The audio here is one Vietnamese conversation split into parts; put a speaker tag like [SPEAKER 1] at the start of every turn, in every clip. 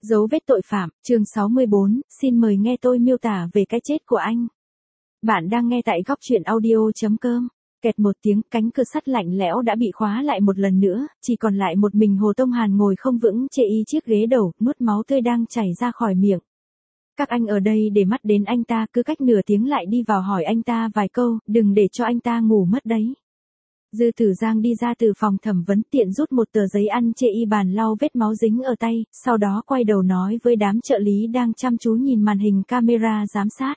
[SPEAKER 1] Dấu vết tội phạm, chương 64, xin mời nghe tôi miêu tả về cái chết của anh. Bạn đang nghe tại góc truyện audio.com. Kẹt một tiếng, cánh cửa sắt lạnh lẽo đã bị khóa lại một lần nữa, chỉ còn lại một mình Hồ Tông Hàn ngồi không vững chê y chiếc ghế đầu, nuốt máu tươi đang chảy ra khỏi miệng. Các anh ở đây để mắt đến anh ta, cứ cách nửa tiếng lại đi vào hỏi anh ta vài câu, đừng để cho anh ta ngủ mất đấy. Dư Tử Giang đi ra từ phòng thẩm vấn, tiện rút một tờ giấy ăn chê y bàn lau vết máu dính ở tay, sau đó quay đầu nói với đám trợ lý đang chăm chú nhìn màn hình camera giám sát.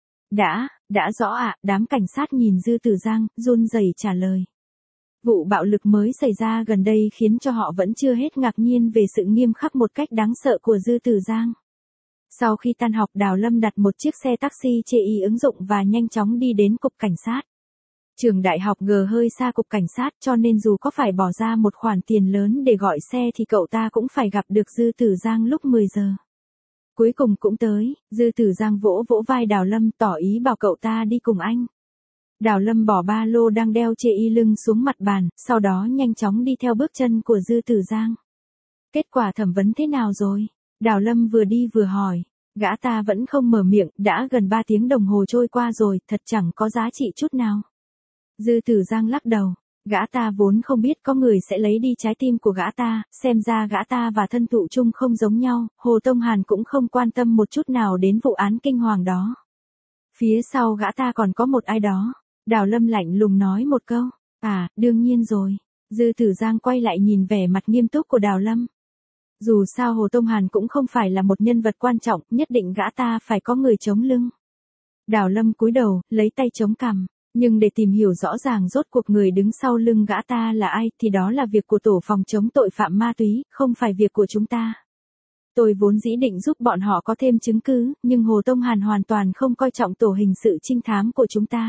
[SPEAKER 1] Đã rõ ạ, đám cảnh sát nhìn Dư Tử Giang, run rẩy trả lời. Vụ bạo lực mới xảy ra gần đây khiến cho họ vẫn chưa hết ngạc nhiên về sự nghiêm khắc một cách đáng sợ của Dư Tử Giang. Sau khi tan học, Đào Lâm đặt một chiếc xe taxi chê y ứng dụng và nhanh chóng đi đến cục cảnh sát. Trường đại học G hơi xa cục cảnh sát, cho nên dù có phải bỏ ra một khoản tiền lớn để gọi xe thì cậu ta cũng phải gặp được Dư Tử Giang lúc 10 giờ. Cuối cùng cũng tới, Dư Tử Giang vỗ vỗ vai Đào Lâm, tỏ ý bảo cậu ta đi cùng anh. Đào Lâm bỏ ba lô đang đeo chê y lưng xuống mặt bàn, sau đó nhanh chóng đi theo bước chân của Dư Tử Giang. Kết quả thẩm vấn thế nào rồi? Đào Lâm vừa đi vừa hỏi. Gã ta vẫn không mở miệng, đã gần 3 tiếng đồng hồ trôi qua rồi, thật chẳng có giá trị chút nào. Dư Tử Giang lắc đầu, gã ta vốn không biết có người sẽ lấy đi trái tim của gã ta, xem ra gã ta và thân thụ chung không giống nhau, Hồ Tông Hàn cũng không quan tâm một chút nào đến vụ án kinh hoàng đó. Phía sau gã ta còn có một ai đó. Đào Lâm lạnh lùng nói một câu, đương nhiên rồi. Dư Tử Giang quay lại nhìn vẻ mặt nghiêm túc của Đào Lâm. Dù sao Hồ Tông Hàn cũng không phải là một nhân vật quan trọng, nhất định gã ta phải có người chống lưng. Đào Lâm cúi đầu, lấy tay chống cằm. Nhưng để tìm hiểu rõ ràng rốt cuộc người đứng sau lưng gã ta là ai thì đó là việc của tổ phòng chống tội phạm ma túy, không phải việc của chúng ta. Tôi vốn dĩ định giúp bọn họ có thêm chứng cứ, nhưng Hồ Tông Hàn hoàn toàn không coi trọng tổ hình sự trinh thám của chúng ta.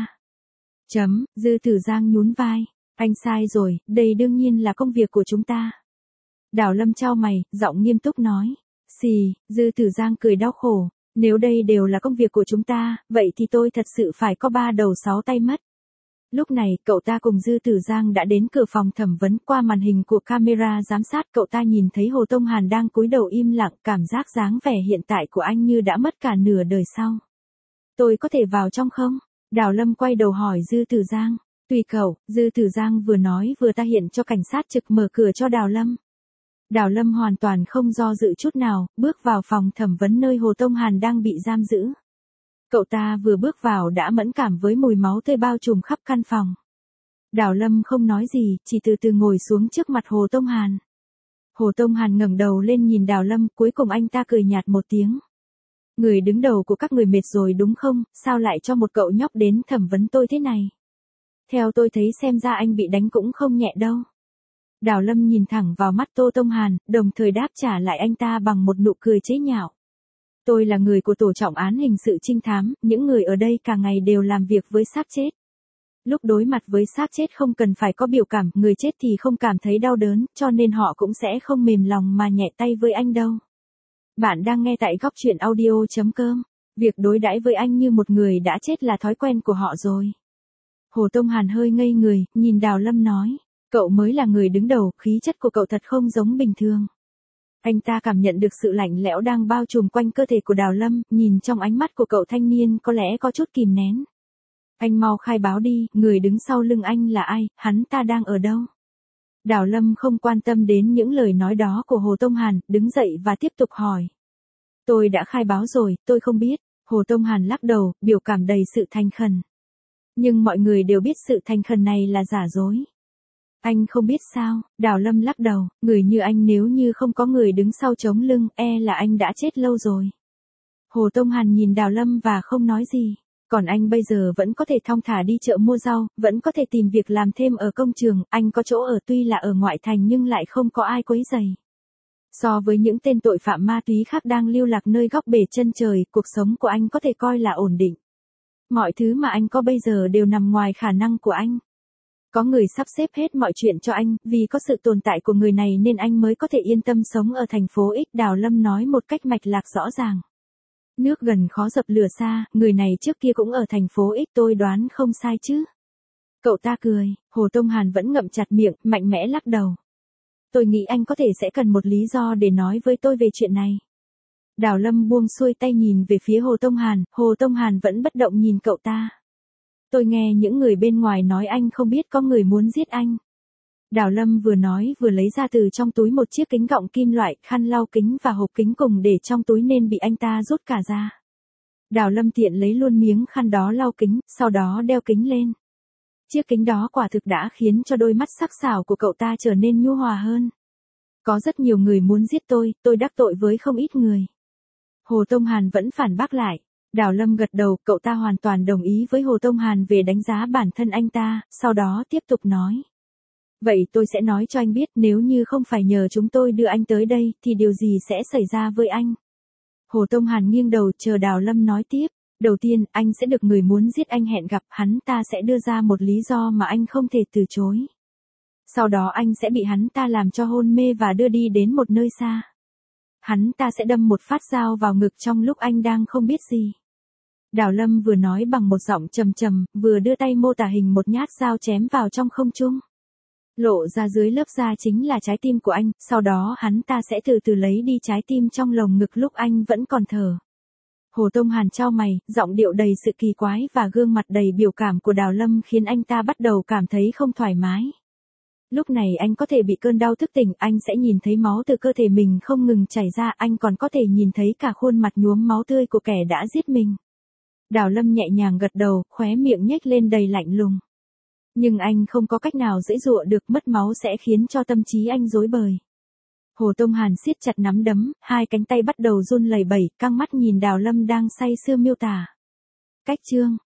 [SPEAKER 1] Dư Tử Giang nhún vai. Anh sai rồi, đây đương nhiên là công việc của chúng ta. Đào Lâm chau mày, giọng nghiêm túc nói. Dư Tử Giang cười đau khổ. Nếu đây đều là công việc của chúng ta, vậy thì tôi thật sự phải có 3 đầu 6 tay mất. Lúc này, cậu ta cùng Dư Tử Giang đã đến cửa phòng thẩm vấn, qua màn hình của camera giám sát cậu ta nhìn thấy Hồ Tông Hàn đang cúi đầu im lặng, cảm giác dáng vẻ hiện tại của anh như đã mất cả nửa đời sau. Tôi có thể vào trong không? Đào Lâm quay đầu hỏi Dư Tử Giang. Tùy cậu, Dư Tử Giang vừa nói vừa ta hiện cho cảnh sát trực mở cửa cho Đào Lâm. Đào Lâm hoàn toàn không do dự chút nào, bước vào phòng thẩm vấn nơi Hồ Tông Hàn đang bị giam giữ. Cậu ta vừa bước vào đã mẫn cảm với mùi máu tươi bao trùm khắp căn phòng. Đào Lâm không nói gì, chỉ từ từ ngồi xuống trước mặt Hồ Tông Hàn. Hồ Tông Hàn ngẩng đầu lên nhìn Đào Lâm, cuối cùng anh ta cười nhạt một tiếng. Người đứng đầu của các người mệt rồi đúng không, sao lại cho một cậu nhóc đến thẩm vấn tôi thế này? Theo tôi thấy xem ra anh bị đánh cũng không nhẹ đâu. Đào Lâm nhìn thẳng vào mắt Tô Tông Hàn, đồng thời đáp trả lại anh ta bằng một nụ cười chế nhạo. Tôi là người của tổ trọng án hình sự trinh thám, những người ở đây cả ngày đều làm việc với xác chết. Lúc đối mặt với xác chết không cần phải có biểu cảm, người chết thì không cảm thấy đau đớn, cho nên họ cũng sẽ không mềm lòng mà nhẹ tay với anh đâu. Bạn đang nghe tại góc truyện audio.com. Việc đối đãi với anh như một người đã chết là thói quen của họ rồi. Hồ Tông Hàn hơi ngây người, nhìn Đào Lâm nói. Cậu mới là người đứng đầu, khí chất của cậu thật không giống bình thường. Anh ta cảm nhận được sự lạnh lẽo đang bao trùm quanh cơ thể của Đào Lâm, nhìn trong ánh mắt của cậu thanh niên có lẽ có chút kìm nén. Anh mau khai báo đi, người đứng sau lưng anh là ai, hắn ta đang ở đâu? Đào Lâm không quan tâm đến những lời nói đó của Hồ Tông Hàn, đứng dậy và tiếp tục hỏi. Tôi đã khai báo rồi, tôi không biết. Hồ Tông Hàn lắc đầu, biểu cảm đầy sự thành khẩn. Nhưng mọi người đều biết sự thành khẩn này là giả dối. Anh không biết sao? Đào Lâm lắc đầu, người như anh nếu như không có người đứng sau chống lưng, là anh đã chết lâu rồi. Hồ Tông Hàn nhìn Đào Lâm và không nói gì. Còn anh bây giờ vẫn có thể thong thả đi chợ mua rau, vẫn có thể tìm việc làm thêm ở công trường, anh có chỗ ở tuy là ở ngoại thành nhưng lại không có ai quấy rầy. So với những tên tội phạm ma túy khác đang lưu lạc nơi góc bể chân trời, cuộc sống của anh có thể coi là ổn định. Mọi thứ mà anh có bây giờ đều nằm ngoài khả năng của anh. Có người sắp xếp hết mọi chuyện cho anh, vì có sự tồn tại của người này nên anh mới có thể yên tâm sống ở thành phố X. Đào Lâm nói một cách mạch lạc rõ ràng. Nước gần khó dập lửa xa, người này trước kia cũng ở thành phố X, tôi đoán không sai chứ. Cậu ta cười, Hồ Tông Hàn vẫn ngậm chặt miệng, mạnh mẽ lắc đầu. Tôi nghĩ anh có thể sẽ cần một lý do để nói với tôi về chuyện này. Đào Lâm buông xuôi tay nhìn về phía Hồ Tông Hàn, Hồ Tông Hàn vẫn bất động nhìn cậu ta. Tôi nghe những người bên ngoài nói anh không biết có người muốn giết anh. Đào Lâm vừa nói vừa lấy ra từ trong túi một chiếc kính gọng kim loại, khăn lau kính và hộp kính cùng để trong túi nên bị anh ta rút cả ra. Đào Lâm tiện lấy luôn miếng khăn đó lau kính, sau đó đeo kính lên. Chiếc kính đó quả thực đã khiến cho đôi mắt sắc sảo của cậu ta trở nên nhu hòa hơn. Có rất nhiều người muốn giết tôi đắc tội với không ít người. Hồ Tông Hàn vẫn phản bác lại. Đào Lâm gật đầu, cậu ta hoàn toàn đồng ý với Hồ Tông Hàn về đánh giá bản thân anh ta, sau đó tiếp tục nói. Vậy tôi sẽ nói cho anh biết nếu như không phải nhờ chúng tôi đưa anh tới đây thì điều gì sẽ xảy ra với anh. Hồ Tông Hàn nghiêng đầu chờ Đào Lâm nói tiếp. Đầu tiên, anh sẽ được người muốn giết anh hẹn gặp, hắn ta sẽ đưa ra một lý do mà anh không thể từ chối. Sau đó anh sẽ bị hắn ta làm cho hôn mê và đưa đi đến một nơi xa. Hắn ta sẽ đâm một phát dao vào ngực trong lúc anh đang không biết gì. Đào Lâm vừa nói bằng một giọng trầm trầm, vừa đưa tay mô tả hình một nhát dao chém vào trong không trung. Lộ ra dưới lớp da chính là trái tim của anh, sau đó hắn ta sẽ từ từ lấy đi trái tim trong lồng ngực lúc anh vẫn còn thở. Hồ Tông Hàn chau mày, giọng điệu đầy sự kỳ quái và gương mặt đầy biểu cảm của Đào Lâm khiến anh ta bắt đầu cảm thấy không thoải mái. Lúc này anh có thể bị cơn đau thức tỉnh, anh sẽ nhìn thấy máu từ cơ thể mình không ngừng chảy ra, anh còn có thể nhìn thấy cả khuôn mặt nhuốm máu tươi của kẻ đã giết mình. Đào Lâm nhẹ nhàng gật đầu, khóe miệng nhếch lên đầy lạnh lùng. Nhưng anh không có cách nào giãy giụa được, mất máu sẽ khiến cho tâm trí anh rối bời. Hồ Tông Hàn siết chặt nắm đấm, hai cánh tay bắt đầu run lẩy bẩy, căng mắt nhìn Đào Lâm đang say sưa miêu tả. Cách chương